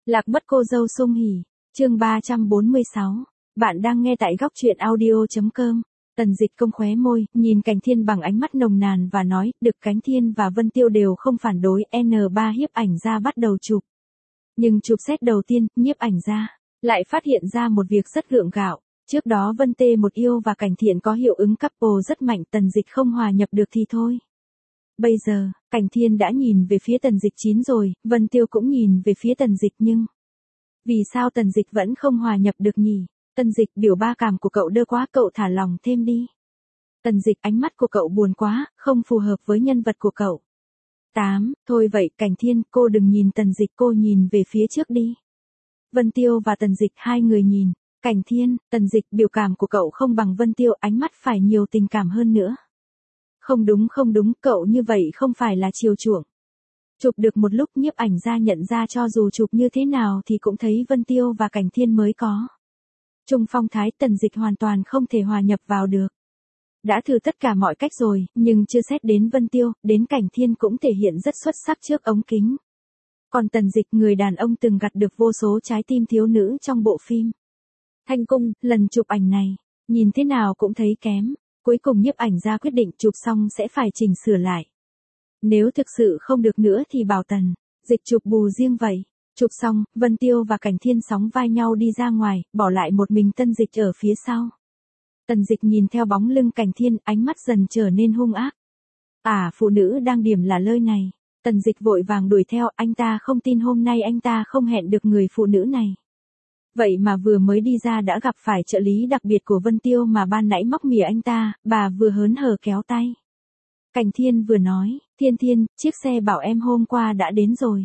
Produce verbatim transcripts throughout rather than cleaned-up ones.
Lạc mất cô dâu Sung Hỉ, chương ba trăm bốn mươi sáu. Bạn đang nghe tại góc truyện audio.com. Tần Dịch cong khóe môi, nhìn Cảnh Thiên bằng ánh mắt nồng nàn và nói, Đực Cánh Thiên và Vân Tiêu đều không phản đối, en ba nhiếp ảnh gia bắt đầu chụp. Nhưng chụp set đầu tiên, nhiếp ảnh gia lại phát hiện ra một việc rất gượng gạo. Trước đó Vân Tê một yêu và Cảnh Thiện có hiệu ứng couple rất mạnh, Tần Dịch không hòa nhập được thì thôi. Bây giờ, Cảnh Thiên đã nhìn về phía Tần Dịch chín rồi, Vân Tiêu cũng nhìn về phía Tần Dịch nhưng... Vì sao Tần Dịch vẫn không hòa nhập được nhỉ? Tần Dịch biểu ba cảm của cậu đơ quá, cậu thả lòng thêm đi. Tần Dịch ánh mắt của cậu buồn quá, không phù hợp với nhân vật của cậu. tám. Thôi vậy Cảnh Thiên, cô đừng nhìn Tần Dịch, cô nhìn về phía trước đi. Vân Tiêu và Tần Dịch hai người nhìn. Cảnh Thiên, Tần Dịch biểu cảm của cậu không bằng Vân Tiêu, ánh mắt phải nhiều tình cảm hơn nữa. Không đúng không đúng, cậu như vậy không phải là chiều chuộng. Chụp được một lúc nhiếp ảnh gia nhận ra cho dù chụp như thế nào thì cũng thấy Vân Tiêu và Cảnh Thiên mới có chung phong thái, Tần Dịch hoàn toàn không thể hòa nhập vào được. Đã thử tất cả mọi cách rồi, nhưng chưa xét đến Vân Tiêu, đến Cảnh Thiên cũng thể hiện rất xuất sắc trước ống kính. Còn Tần Dịch, người đàn ông từng gặt được vô số trái tim thiếu nữ trong bộ phim Thanh Cung, lần chụp ảnh này, nhìn thế nào cũng thấy kém. Cuối cùng nhiếp ảnh gia quyết định chụp xong sẽ phải chỉnh sửa lại. Nếu thực sự không được nữa thì bảo Tần Dịch chụp bù riêng vậy. Chụp xong, Vân Tiêu và Cảnh Thiên sóng vai nhau đi ra ngoài, bỏ lại một mình Tần Dịch ở phía sau. Tần Dịch nhìn theo bóng lưng Cảnh Thiên, ánh mắt dần trở nên hung ác. À, phụ nữ đang điểm là lơi này. Tần Dịch vội vàng đuổi theo, anh ta không tin hôm nay anh ta không hẹn được người phụ nữ này. Vậy mà vừa mới đi ra đã gặp phải trợ lý đặc biệt của Vân Tiêu mà ban nãy móc mỉa anh ta, bà vừa hớn hở kéo tay. Cảnh Thiên vừa nói, Thiên Thiên, chiếc xe bảo em hôm qua đã đến rồi.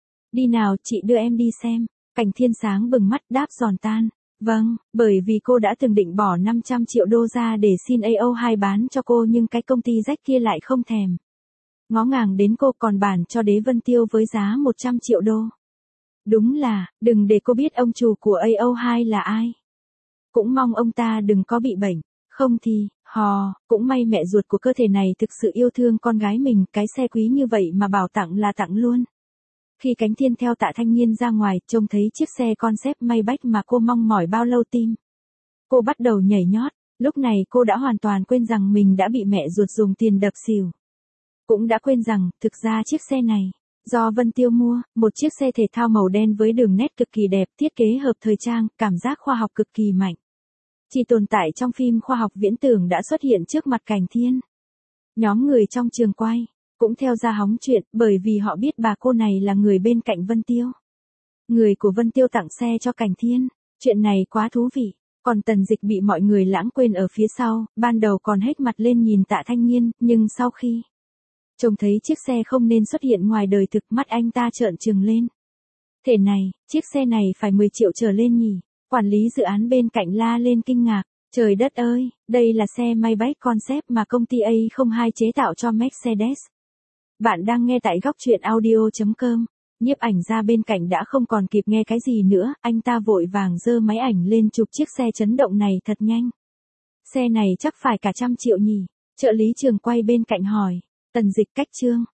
Đi nào, chị đưa em đi xem. Cảnh Thiên sáng bừng mắt đáp giòn tan. Vâng, bởi vì cô đã từng định bỏ năm trăm triệu đô ra để xin a o hai bán cho cô nhưng cái công ty rách kia lại không thèm. Ngó ngàng đến cô, còn bản cho Đế Vân Tiêu với giá một trăm triệu đô. Đúng là, đừng để cô biết ông chủ của a o hai là ai. Cũng mong ông ta đừng có bị bệnh, không thì, hò, cũng may mẹ ruột của cơ thể này thực sự yêu thương con gái mình, cái xe quý như vậy mà bảo tặng là tặng luôn. Khi Cảnh Thiên theo Tạ Thanh Nghiên ra ngoài, trông thấy chiếc xe concept Maybach mà cô mong mỏi bao lâu tim. Cô bắt đầu nhảy nhót, lúc này cô đã hoàn toàn quên rằng mình đã bị mẹ ruột dùng tiền đập xỉu. Cũng đã quên rằng, thực ra chiếc xe này do Vân Tiêu mua, một chiếc xe thể thao màu đen với đường nét cực kỳ đẹp, thiết kế hợp thời trang, cảm giác khoa học cực kỳ mạnh. Chỉ tồn tại trong phim khoa học viễn tưởng đã xuất hiện trước mặt Cảnh Thiên. Nhóm người trong trường quay cũng theo ra hóng chuyện, bởi vì họ biết bà cô này là người bên cạnh Vân Tiêu. Người của Vân Tiêu tặng xe cho Cảnh Thiên, chuyện này quá thú vị. Còn Tần Dịch bị mọi người lãng quên ở phía sau, ban đầu còn hết mặt lên nhìn Tạ Thanh Nghiên, nhưng sau khi trông thấy chiếc xe không nên xuất hiện ngoài đời thực, mắt anh ta trợn trừng lên. Thế này, chiếc xe này phải mười triệu trở lên nhỉ? Quản lý dự án bên cạnh la lên kinh ngạc. Trời đất ơi, đây là xe Maybach concept mà công ty a không hai chế tạo cho Mercedes. Bạn đang nghe tại góc truyện audio.com. Nhiếp ảnh gia bên cạnh đã không còn kịp nghe cái gì nữa, anh ta vội vàng giơ máy ảnh lên chụp chiếc xe chấn động này thật nhanh. Xe này chắc phải cả trăm triệu nhỉ? Trợ lý trường quay bên cạnh hỏi. Tần Dịch cách trương.